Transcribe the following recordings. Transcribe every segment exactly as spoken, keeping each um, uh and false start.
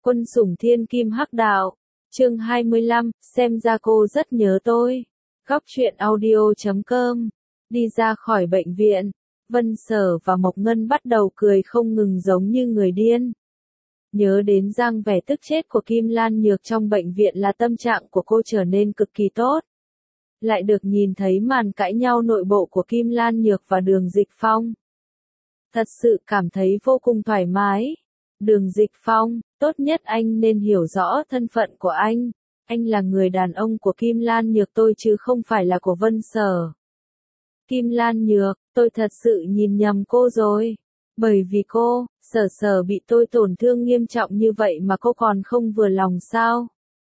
Quân sủng thiên kim hắc đạo. Chương hai mươi lăm, xem ra cô rất nhớ tôi. Góc truyện audio chấm com. Đi ra khỏi bệnh viện, Vân Sở và Mộc Ngân bắt đầu cười không ngừng giống như người điên. Nhớ đến dáng vẻ tức chết của Kim Lan Nhược trong bệnh viện là tâm trạng của cô trở nên cực kỳ tốt. Lại được nhìn thấy màn cãi nhau nội bộ của Kim Lan Nhược và Đường Dịch Phong. Thật sự cảm thấy vô cùng thoải mái. Đường Dịch Phong, tốt nhất anh nên hiểu rõ thân phận của anh. Anh là người đàn ông của Kim Lan Nhược tôi chứ không phải là của Vân Sở. Kim Lan Nhược, tôi thật sự nhìn nhầm cô rồi. Bởi vì cô, Sở Sở bị tôi tổn thương nghiêm trọng như vậy mà cô còn không vừa lòng sao?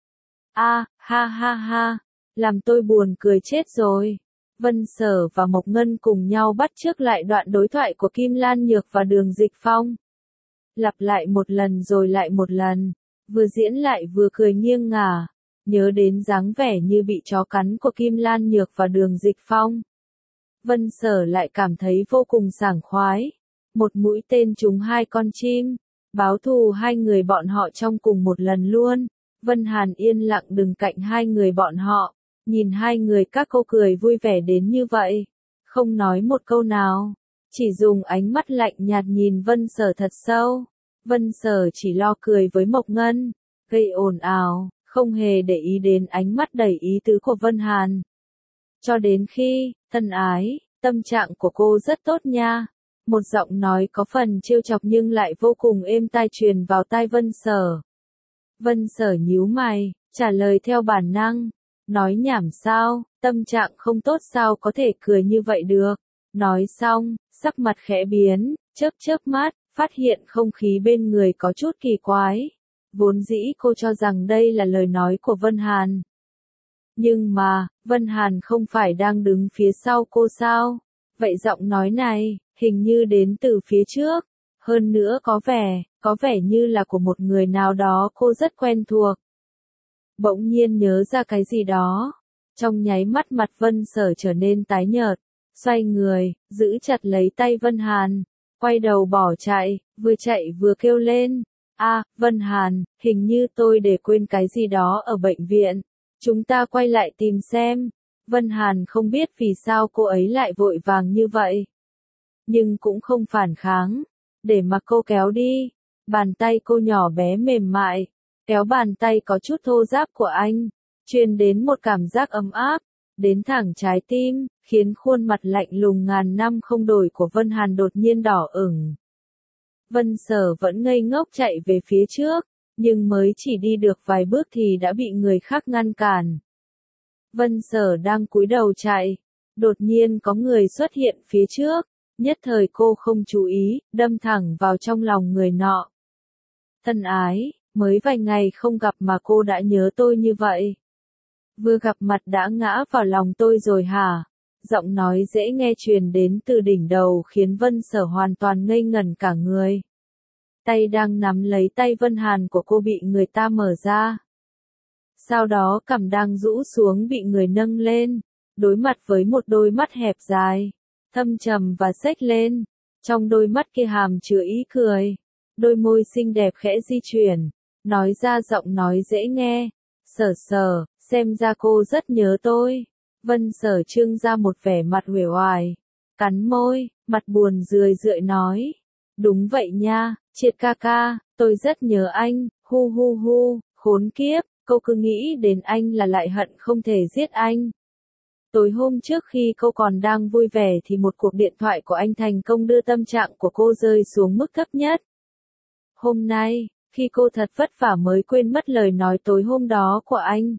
A, à, ha ha ha, làm tôi buồn cười chết rồi. Vân Sở và Mộc Ngân cùng nhau bắt chước lại đoạn đối thoại của Kim Lan Nhược và Đường Dịch Phong. Lặp lại một lần rồi lại một lần, vừa diễn lại vừa cười nghiêng ngả, nhớ đến dáng vẻ như bị chó cắn của Kim Lan Nhược và Đường Dịch Phong. Vân Sở lại cảm thấy vô cùng sảng khoái, một mũi tên trúng hai con chim, báo thù hai người bọn họ trong cùng một lần luôn. Vân Hàn yên lặng đứng cạnh hai người bọn họ, nhìn hai người các cô cười vui vẻ đến như vậy, không nói một câu nào. Chỉ dùng ánh mắt lạnh nhạt nhìn Vân Sở thật sâu. Vân Sở chỉ lo cười với Mộc Ngân, gây ồn ào, không hề để ý đến ánh mắt đầy ý tứ của Vân Hàn. Cho đến khi, thân ái, tâm trạng của cô rất tốt nha. Một giọng nói có phần trêu chọc nhưng lại vô cùng êm tai truyền vào tai Vân Sở. Vân Sở nhíu mày, trả lời theo bản năng. Nói nhảm sao, tâm trạng không tốt sao có thể cười như vậy được. Nói xong, sắc mặt khẽ biến, chớp chớp mắt, phát hiện không khí bên người có chút kỳ quái. Vốn dĩ cô cho rằng đây là lời nói của Vân Hàn. Nhưng mà, Vân Hàn không phải đang đứng phía sau cô sao? Vậy giọng nói này, hình như đến từ phía trước. Hơn nữa có vẻ, có vẻ như là của một người nào đó cô rất quen thuộc. Bỗng nhiên nhớ ra cái gì đó. Trong nháy mắt mặt Vân Sở trở nên tái nhợt. Xoay người, giữ chặt lấy tay Vân Hàn, quay đầu bỏ chạy, vừa chạy vừa kêu lên. A, à, Vân Hàn, hình như tôi để quên cái gì đó ở bệnh viện. Chúng ta quay lại tìm xem. Vân Hàn không biết vì sao cô ấy lại vội vàng như vậy. Nhưng cũng không phản kháng, để mà cô kéo đi. Bàn tay cô nhỏ bé mềm mại, kéo bàn tay có chút thô ráp của anh, truyền đến một cảm giác ấm áp, đến thẳng trái tim, khiến khuôn mặt lạnh lùng ngàn năm không đổi của Vân Hàn đột nhiên đỏ ửng. Vân Sở vẫn ngây ngốc chạy về phía trước, nhưng mới chỉ đi được vài bước thì đã bị người khác ngăn cản. Vân Sở đang cúi đầu chạy, đột nhiên có người xuất hiện phía trước, nhất thời cô không chú ý, đâm thẳng vào trong lòng người nọ. Thân ái, mới vài ngày không gặp mà cô đã nhớ tôi như vậy. Vừa gặp mặt đã ngã vào lòng tôi rồi hả? Giọng nói dễ nghe truyền đến từ đỉnh đầu khiến Vân Sở hoàn toàn ngây ngẩn cả người. Tay đang nắm lấy tay Vân Hàn của cô bị người ta mở ra. Sau đó cằm đang rũ xuống bị người nâng lên, đối mặt với một đôi mắt hẹp dài, thâm trầm và xếch lên. Trong đôi mắt kia hàm chứa ý cười, đôi môi xinh đẹp khẽ di chuyển, nói ra giọng nói dễ nghe. Sở Sở, xem ra cô rất nhớ tôi. Vân Sở trưng ra một vẻ mặt uể oải, cắn môi, mặt buồn rười rượi nói. Đúng vậy nha, Triệt ca ca, tôi rất nhớ anh, hu hu hu, khốn kiếp, cô cứ nghĩ đến anh là lại hận không thể giết anh. Tối hôm trước khi cô còn đang vui vẻ thì một cuộc điện thoại của anh thành công đưa tâm trạng của cô rơi xuống mức thấp nhất. Hôm nay, khi cô thật vất vả mới quên mất lời nói tối hôm đó của anh.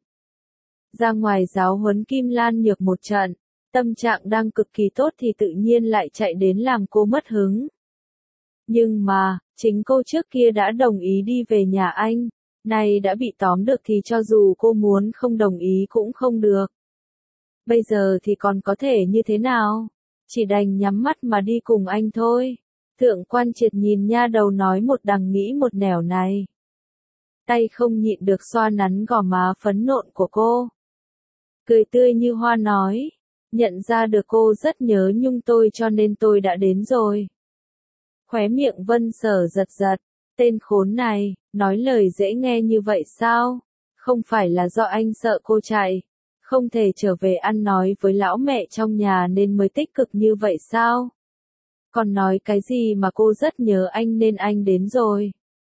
Ra ngoài giáo huấn Kim Lan Nhược một trận, tâm trạng đang cực kỳ tốt thì tự nhiên lại chạy đến làm cô mất hứng. Nhưng mà, chính cô trước kia đã đồng ý đi về nhà anh, nay đã bị tóm được thì cho dù cô muốn không đồng ý cũng không được. Bây giờ thì còn có thể như thế nào? Chỉ đành nhắm mắt mà đi cùng anh thôi. Thượng Quan Triệt nhìn nha đầu nói một đằng nghĩ một nẻo này. Tay không nhịn được xoa nắn gò má phấn nộn của cô. Cười tươi như hoa nói, nhận ra được cô rất nhớ nhung tôi cho nên tôi đã đến rồi. Khóe miệng Vân Sở giật giật, Tên khốn này, nói lời dễ nghe như vậy sao? Không phải là do anh sợ cô chạy, không thể trở về ăn nói với lão mẹ trong nhà nên mới tích cực như vậy sao? Còn nói cái gì mà cô rất nhớ anh nên anh đến rồi.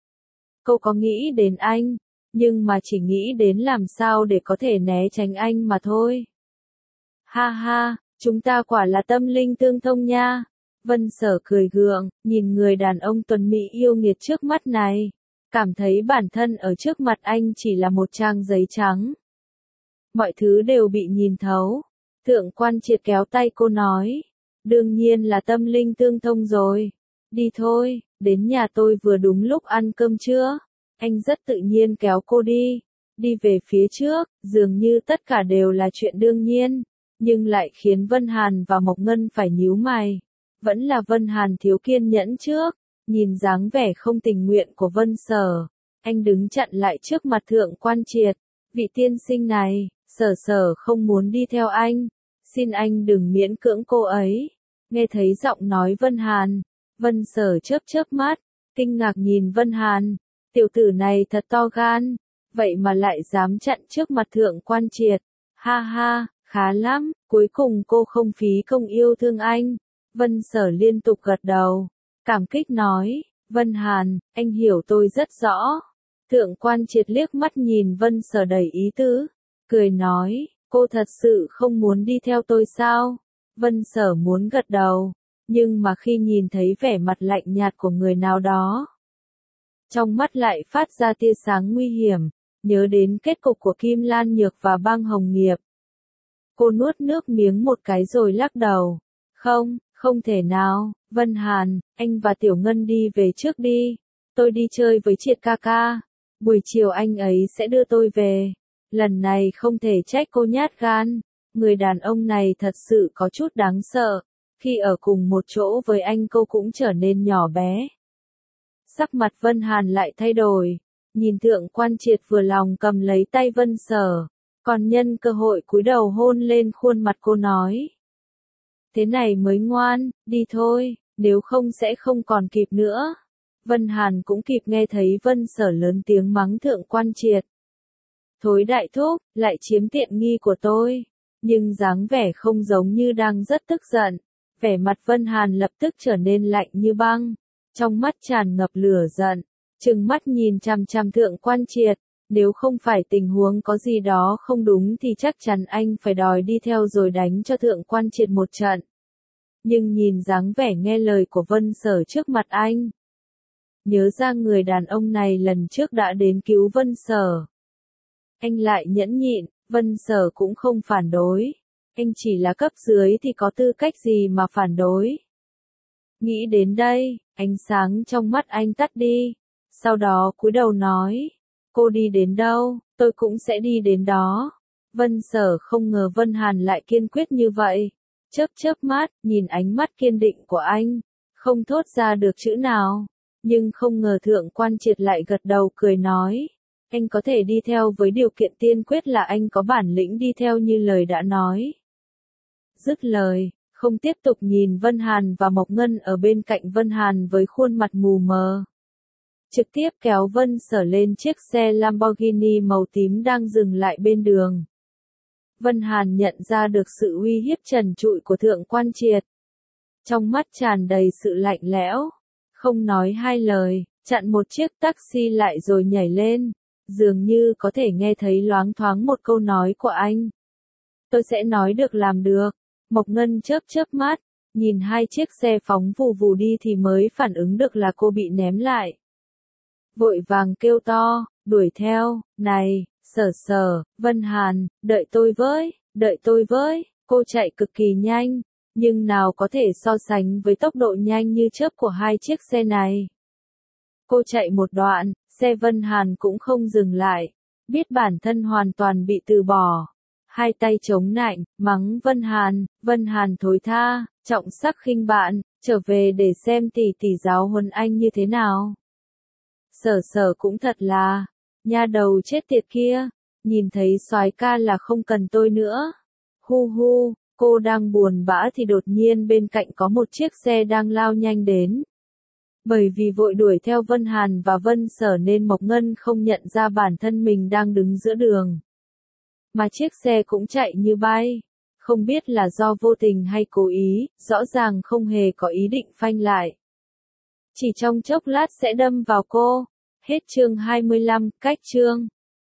Cô có nghĩ đến anh, nhưng mà chỉ nghĩ đến làm sao để có thể né tránh anh mà thôi. Ha ha, chúng ta quả là tâm linh tương thông nha. Vân Sở cười gượng, nhìn người đàn ông tuấn mỹ yêu nghiệt trước mắt này, cảm thấy bản thân ở trước mặt anh chỉ là một trang giấy trắng. Mọi thứ đều bị nhìn thấu. Thượng Quan Triệt kéo tay cô nói, đương nhiên là tâm linh tương thông rồi. Đi thôi, đến nhà tôi vừa đúng lúc ăn cơm trưa. Anh rất tự nhiên kéo cô đi. Đi về phía trước, dường như tất cả đều là chuyện đương nhiên, nhưng lại khiến Vân Hàn và Mộc Ngân phải nhíu mày. Vẫn là Vân Hàn thiếu kiên nhẫn trước, nhìn dáng vẻ không tình nguyện của Vân Sở. Anh đứng chặn lại trước mặt Thượng Quan Triệt. Vị tiên sinh này, Sở Sở không muốn đi theo anh. Xin anh đừng miễn cưỡng cô ấy. Nghe thấy giọng nói Vân Hàn, Vân Sở chớp chớp mắt, kinh ngạc nhìn Vân Hàn. Tiểu tử này thật to gan, vậy mà lại dám chặn trước mặt Thượng Quan Triệt. Ha ha, khá lắm, cuối cùng cô không phí công yêu thương anh. Vân Sở liên tục gật đầu, cảm kích nói, Vân Hàn, anh hiểu tôi rất rõ. Thượng Quan Triệt liếc mắt nhìn Vân Sở đầy ý tứ, cười nói, cô thật sự không muốn đi theo tôi sao? Vân Sở muốn gật đầu, nhưng mà khi nhìn thấy vẻ mặt lạnh nhạt của người nào đó, trong mắt lại phát ra tia sáng nguy hiểm, nhớ đến kết cục của Kim Lan Nhược và Bang Hồng Nghiệp. Cô nuốt nước miếng một cái rồi lắc đầu, không, không thể nào, Vân Hàn, anh và Tiểu Ngân đi về trước đi, tôi đi chơi với Triệt ca ca, buổi chiều anh ấy sẽ đưa tôi về. Lần này không thể trách cô nhát gan, người đàn ông này thật sự có chút đáng sợ, khi ở cùng một chỗ với anh cô cũng trở nên nhỏ bé. Sắc mặt Vân Hàn lại thay đổi, nhìn Thượng Quan Triệt vừa lòng cầm lấy tay Vân Sở, còn nhân cơ hội cúi đầu hôn lên khuôn mặt cô nói. Thế này mới ngoan, đi thôi, nếu không sẽ không còn kịp nữa. Vân Hàn cũng kịp nghe thấy Vân Sở lớn tiếng mắng Thượng Quan Triệt. Thối đại thúc, lại chiếm tiện nghi của tôi, nhưng dáng vẻ không giống như đang rất tức giận. Vẻ mặt Vân Hàn lập tức trở nên lạnh như băng, trong mắt tràn ngập lửa giận, trừng mắt nhìn chằm chằm Thượng Quan Triệt, nếu không phải tình huống có gì đó không đúng thì chắc chắn anh phải đòi đi theo rồi đánh cho Thượng Quan Triệt một trận. Nhưng nhìn dáng vẻ nghe lời của Vân Sở trước mặt anh, nhớ ra người đàn ông này lần trước đã đến cứu Vân Sở, anh lại nhẫn nhịn. Vân Sở cũng không phản đối, anh chỉ là cấp dưới thì có tư cách gì mà phản đối. Nghĩ đến đây, ánh sáng trong mắt anh tắt đi, sau đó cúi đầu nói, cô đi đến đâu, tôi cũng sẽ đi đến đó. Vân Sở không ngờ Vân Hàn lại kiên quyết như vậy, chớp chớp mắt, nhìn ánh mắt kiên định của anh, không thốt ra được chữ nào, nhưng không ngờ Thượng Quan Triệt lại gật đầu cười nói. Anh có thể đi theo với điều kiện tiên quyết là anh có bản lĩnh đi theo như lời đã nói. Dứt lời, không tiếp tục nhìn Vân Hàn và Mộc Ngân ở bên cạnh Vân Hàn với khuôn mặt mù mờ. Trực tiếp kéo Vân Sở lên chiếc xe Lamborghini màu tím đang dừng lại bên đường. Vân Hàn nhận ra được sự uy hiếp trần trụi của Thượng Quan Triệt. Trong mắt tràn đầy sự lạnh lẽo, không nói hai lời, chặn một chiếc taxi lại rồi nhảy lên. Dường như có thể nghe thấy loáng thoáng một câu nói của anh. Tôi sẽ nói được làm được. Mộc Ngân chớp chớp mắt, nhìn hai chiếc xe phóng vù vù đi thì mới phản ứng được là cô bị ném lại. Vội vàng kêu to, đuổi theo, này, Sở Sở, Vân Hàn, đợi tôi với, đợi tôi với. Cô chạy cực kỳ nhanh, nhưng nào có thể so sánh với tốc độ nhanh như chớp của hai chiếc xe này. Cô chạy một đoạn, xe Vân Hàn cũng không dừng lại, biết bản thân hoàn toàn bị từ bỏ. Hai tay chống nạnh, mắng Vân Hàn, Vân Hàn thối tha, trọng sắc khinh bạn, trở về để xem tỷ tỷ giáo huấn anh như thế nào. Sở Sở cũng thật là, nha đầu chết tiệt kia, nhìn thấy soái ca là không cần tôi nữa. Hu hu, cô đang buồn bã thì đột nhiên bên cạnh có một chiếc xe đang lao nhanh đến. Bởi vì vội đuổi theo Vân Hàn và Vân Sở nên Mộc Ngân không nhận ra bản thân mình đang đứng giữa đường. Mà chiếc xe cũng chạy như bay. Không biết là do vô tình hay cố ý, rõ ràng không hề có ý định phanh lại. Chỉ trong chốc lát sẽ đâm vào cô. Hết chương hai mươi lăm, cách chương.